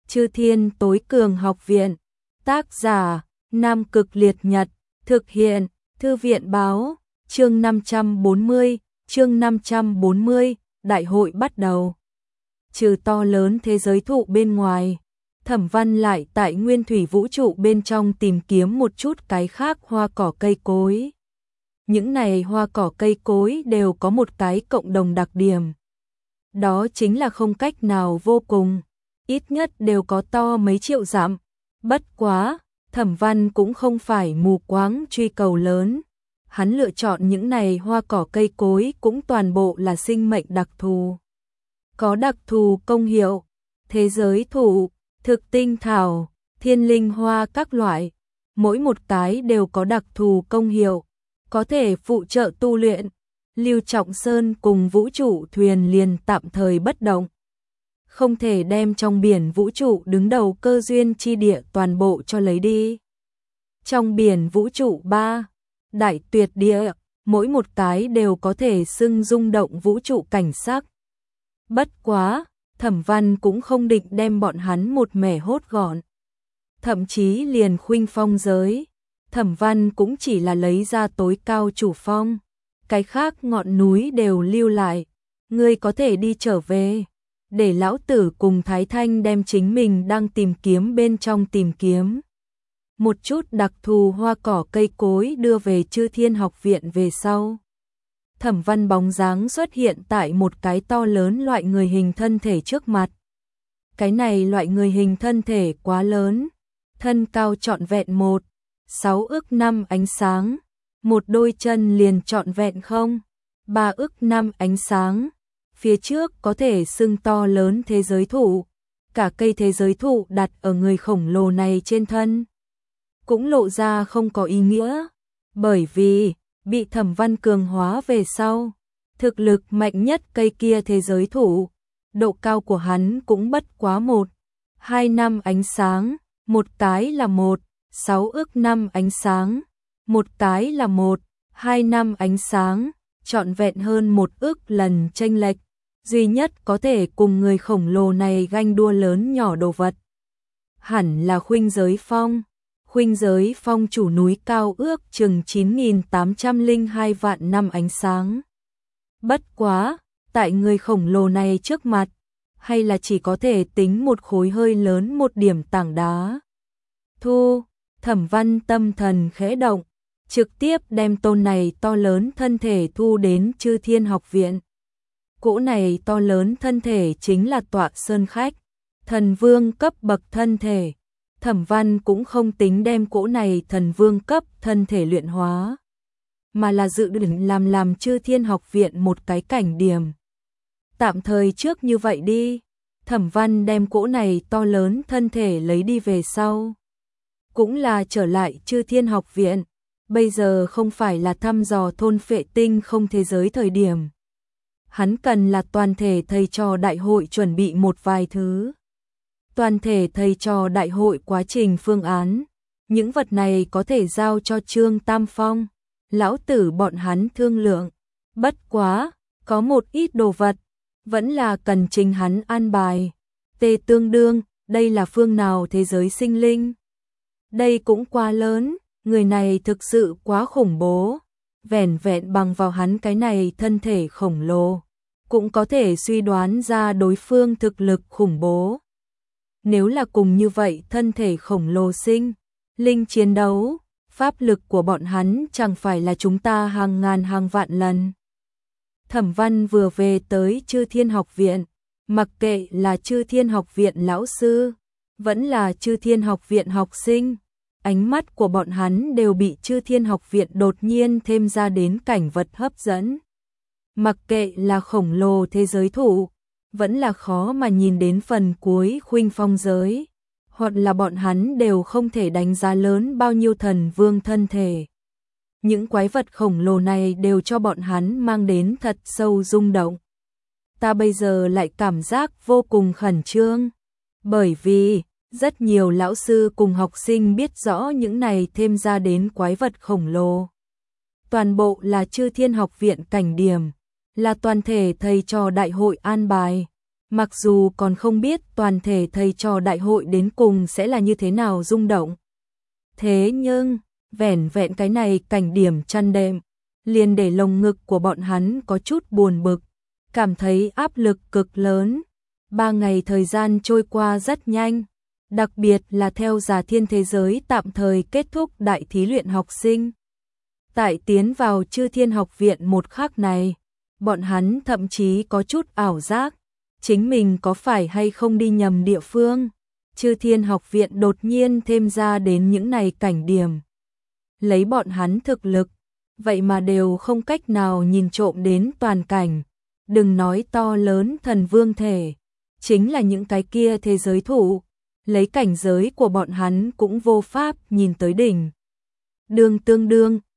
Chư Thiên Tối Cường Học Viện. Tác giả: Nam Cực Liệt Nhật. Thực hiện: Thư viện báo. Chương 540, đại hội bắt đầu. Trừ to lớn thế giới thụ bên ngoài, Thẩm Văn lại tại nguyên thủy vũ trụ bên trong tìm kiếm một chút cái khác hoa cỏ cây cối. Những này hoa cỏ cây cối đều có một cái cộng đồng đặc điểm. Đó chính là không cách nào vô cùng, ít nhất đều có to mấy triệu dặm. Bất quá, Thẩm Văn cũng không phải mù quáng truy cầu lớn. Hắn lựa chọn những này hoa cỏ cây cối cũng toàn bộ là sinh mệnh đặc thù. Có đặc thù công hiệu, thế giới thụ, thực tinh thảo, thiên linh hoa các loại, mỗi một cái đều có đặc thù công hiệu, có thể phụ trợ tu luyện. Lưu Trọng Sơn cùng vũ trụ thuyền liền tạm thời bất động. Không thể đem trong biển vũ trụ đứng đầu cơ duyên chi địa toàn bộ cho lấy đi. Trong biển vũ trụ 3, đại tuyệt địa, mỗi một cái đều có thể xưng rung động vũ trụ cảnh sắc. Bất quá, Thẩm Văn cũng không định đem bọn hắn một mẻ hốt gọn. Thậm chí liền khuynh phong giới, Thẩm Văn cũng chỉ là lấy ra tối cao chủ phong. Cái khác ngọn núi đều lưu lại, ngươi có thể đi trở về, để lão tử cùng Thái Thanh đem chính mình đang tìm kiếm bên trong tìm kiếm. Một chút đặc thù hoa cỏ cây cối đưa về Chư Thiên Học Viện về sau. Thẩm Văn bóng dáng xuất hiện tại một cái to lớn loại người hình thân thể trước mặt. Cái này loại người hình thân thể quá lớn, thân cao trọn vẹn 1,6 ức 5 ánh sáng. Một đôi chân liền trọn vẹn 3 ức 5 ánh sáng. Phía trước có thể xưng to lớn thế giới thụ. Cả cây thế giới thụ đặt ở người khổng lồ này trên thân cũng lộ ra không có ý nghĩa. Bởi vì bị Thẩm Văn cường hóa về sau, thực lực mạnh nhất cây kia thế giới thụ, độ cao của hắn cũng bất quá 1,2 năm ánh sáng. Một cái là 1,6 ức 5 ánh sáng, một cái là 1,2 năm ánh sáng, trọn vẹn hơn 1 ức lần chênh lệch, duy nhất có thể cùng người khổng lồ này ganh đua lớn nhỏ đồ vật. Hẳn là Khuynh Giới Phong. Khuynh Giới Phong chủ núi cao ước chừng 9.802 vạn năm ánh sáng. Bất quá, tại người khổng lồ này trước mặt, hay là chỉ có thể tính một khối hơi lớn một điểm tảng đá. Thẩm Văn tâm thần khẽ động, trực tiếp đem tôn này to lớn thân thể thu đến Chư Thiên Học Viện. Cỗ này to lớn thân thể chính là Tọa Sơn Khách, thần vương cấp bậc thân thể. Thẩm Văn cũng không tính đem cỗ này thần vương cấp thân thể luyện hóa, mà là dự định làm Chư Thiên Học Viện một cái cảnh điểm. Tạm thời trước như vậy đi. Thẩm Văn đem cỗ này to lớn thân thể lấy đi về sau, cũng là trở lại Chư Thiên Học Viện. Bây giờ không phải là thăm dò thôn phệ tinh không thế giới thời điểm. Hắn cần là toàn thể thầy trò đại hội chuẩn bị một vài thứ. Toàn thể thầy trò đại hội quá trình phương án, những vật này có thể giao cho Trương Tam Phong, lão tử bọn hắn thương lượng. Bất quá, có một ít đồ vật vẫn là cần chính hắn an bài. Tê tương đương, đây là phương nào thế giới sinh linh? Đây cũng quá lớn, người này thực sự quá khủng bố. Vẻn vẹn bằng vào hắn cái này thân thể khổng lồ, cũng có thể suy đoán ra đối phương thực lực khủng bố. Nếu là cùng như vậy thân thể khổng lồ sinh linh chiến đấu, pháp lực của bọn hắn chẳng phải là chúng ta hàng ngàn hàng vạn lần. Thẩm Văn vừa về tới Chư Thiên Học Viện, mặc kệ là Chư Thiên Học Viện lão sư, vẫn là Chư Thiên Học Viện học sinh, ánh mắt của bọn hắn đều bị Chư Thiên Học Viện đột nhiên thêm ra đến cảnh vật hấp dẫn. Mặc kệ là khổng lồ thế giới thụ, vẫn là khó mà nhìn đến phần cuối khuynh phong giới, hoặc là bọn hắn đều không thể đánh giá lớn bao nhiêu thần vương thân thể. Những quái vật khổng lồ này đều cho bọn hắn mang đến thật sâu rung động. Ta bây giờ lại cảm giác vô cùng khẩn trương, bởi vì rất nhiều lão sư cùng học sinh biết rõ những này thêm ra đến quái vật khổng lồ. Toàn bộ là Chư Thiên Học Viện cảnh điểm, là toàn thể thầy trò đại hội an bài. Mặc dù còn không biết toàn thể thầy trò đại hội đến cùng sẽ là như thế nào rung động. Thế nhưng, vẻn vẹn cái này cảnh điểm chăn đệm, liền để lồng ngực của bọn hắn có chút buồn bực, cảm thấy áp lực cực lớn. 3 ngày thời gian trôi qua rất nhanh, đặc biệt là theo Già Thiên thế giới tạm thời kết thúc đại thí luyện học sinh. Tại tiến vào Chư Thiên học viện một khắc này, bọn hắn thậm chí có chút ảo giác, chính mình có phải hay không đi nhầm địa phương. Chư Thiên học viện đột nhiên thêm ra đến những này cảnh điểm. Lấy bọn hắn thực lực, vậy mà đều không cách nào nhìn trộm đến toàn cảnh. Đừng nói to lớn thần vương thể, chính là những cái kia thế giới thủ, lấy cảnh giới của bọn hắn cũng vô pháp nhìn tới đỉnh. Đương tương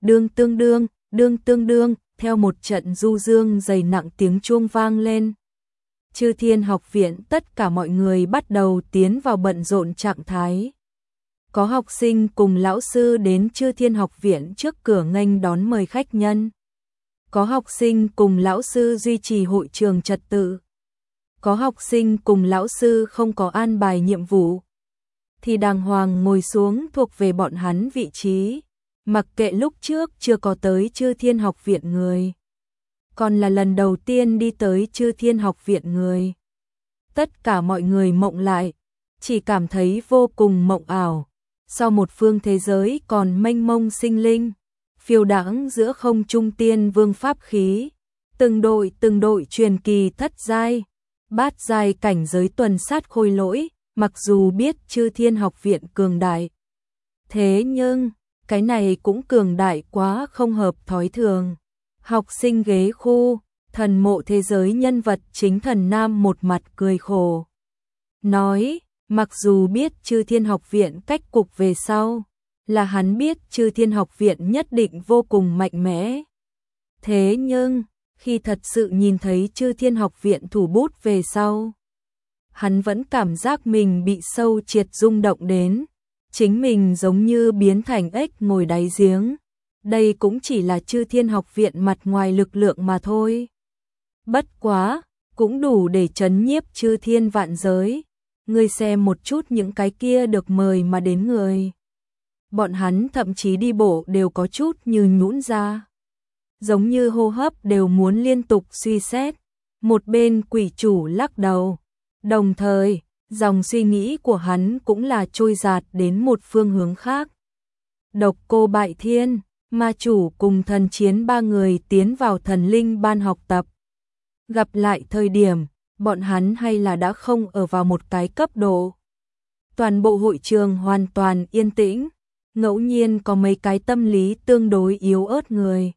đương, theo một trận du dương dày nặng tiếng chuông vang lên. Chư Thiên học viện tất cả mọi người bắt đầu tiến vào bận rộn trạng thái. Có học sinh cùng lão sư đến Chư Thiên học viện trước cửa nghênh đón mời khách nhân. Có học sinh cùng lão sư duy trì hội trường trật tự. Có học sinh cùng lão sư không có an bài nhiệm vụ, thì đàng hoàng ngồi xuống thuộc về bọn hắn vị trí, mặc kệ lúc trước chưa có tới Chư Thiên học viện người, còn là lần đầu tiên đi tới Chư Thiên học viện người. Tất cả mọi người mộng lại, chỉ cảm thấy vô cùng mộng ảo, sau một phương thế giới còn mênh mông sinh linh, phiêu đãng giữa không trung tiên vương pháp khí, từng đội truyền kỳ thất giai, bát giai cảnh giới tuần sát khôi lỗi, mặc dù biết Chư Thiên học viện cường đại. Thế nhưng, cái này cũng cường đại quá không hợp thói thường. Học sinh ghế khu, thần mộ thế giới nhân vật chính Thần Nam một mặt cười khổ. Nói, mặc dù biết Chư Thiên học viện cách cục về sau, là hắn biết Chư Thiên học viện nhất định vô cùng mạnh mẽ. Thế nhưng, khi thật sự nhìn thấy Chư Thiên học viện thủ bút về sau, hắn vẫn cảm giác mình bị sâu triệt rung động đến, chính mình giống như biến thành ếch ngồi đáy giếng. Đây cũng chỉ là Chư Thiên học viện mặt ngoài lực lượng mà thôi. Bất quá, cũng đủ để trấn nhiếp Chư Thiên vạn giới. Ngươi xem một chút những cái kia được mời mà đến người. Bọn hắn thậm chí đi bộ đều có chút như nhũn ra, giống như hô hấp đều muốn liên tục suy xét. Một bên quỷ chủ lắc đầu, đồng thời, dòng suy nghĩ của hắn cũng là trôi dạt đến một phương hướng khác. Độc Cô Bại Thiên, ma chủ cùng thần chiến 3 người tiến vào thần linh ban học tập. Gặp lại thời điểm, bọn hắn hay là đã không ở vào một cái cấp độ. Toàn bộ hội trường hoàn toàn yên tĩnh, ngẫu nhiên có mấy cái tâm lý tương đối yếu ớt người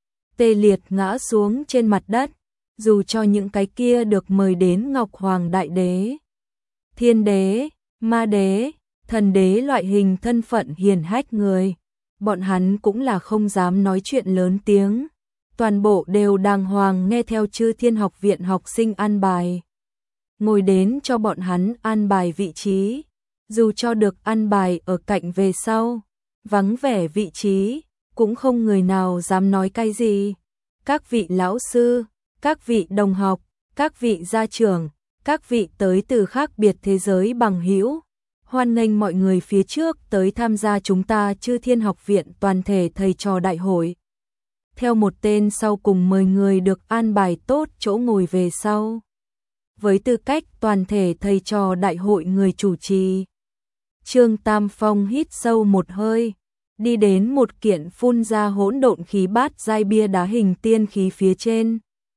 tê liệt ngã xuống trên mặt đất, dù cho những cái kia được mời đến Ngọc Hoàng Đại Đế, Thiên Đế, Ma Đế, Thần Đế loại hình thân phận hiển hách người, bọn hắn cũng là không dám nói chuyện lớn tiếng, toàn bộ đều đàng hoàng nghe theo Chư Thiên học viện học sinh an bài. Ngồi đến cho bọn hắn an bài vị trí, dù cho được an bài ở cạnh về sau, vắng vẻ vị trí, cũng không người nào dám nói cái gì. Các vị lão sư, các vị đồng học, các vị gia trưởng, các vị tới từ khác biệt thế giới bằng hữu, hoan nghênh mọi người phía trước tới tham gia chúng ta Chư Thiên học viện toàn thể thầy trò đại hội. Theo một tên sau cùng mời người được an bài tốt chỗ ngồi về sau. Với tư cách toàn thể thầy trò đại hội người chủ trì, Trương Tam Phong hít sâu một hơi, đi đến một kiện phun ra hỗn độn khí bát giai bia đá hình tiên khí phía trên.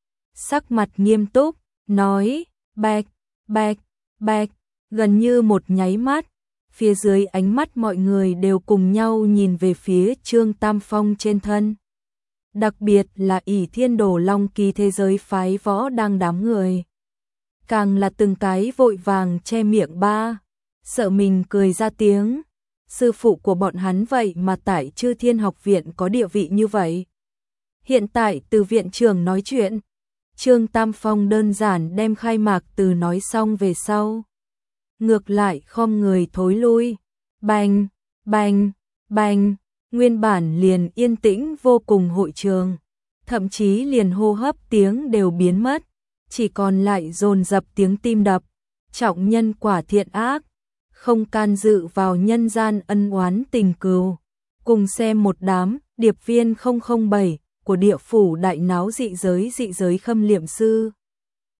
Sắc mặt nghiêm túc, nói, bạch, bạch, bạch, gần như một nháy mắt, phía dưới ánh mắt mọi người đều cùng nhau nhìn về phía Trương Tam Phong trên thân. Đặc biệt là ỷ Thiên Đồ Long Kỳ thế giới phái võ đang đám người. Càng là từng cái vội vàng che miệng ba, sợ mình cười ra tiếng. Sư phụ của bọn hắn vậy mà tại Chư Thiên học viện có địa vị như vậy. Hiện tại từ viện trưởng nói chuyện, Trương Tam Phong đơn giản đem khai mạc từ nói xong về sau. Ngược lại khom người thối lui, bành, bành, bành, nguyên bản liền yên tĩnh vô cùng hội trường, thậm chí liền hô hấp tiếng đều biến mất, chỉ còn lại dồn dập tiếng tim đập, trọng nhân quả thiện ác, không can dự vào nhân gian ân oán tình cừu. Cùng xem một đám điệp viên 007 của địa phủ đại náo dị giới Khâm Liệm Sư.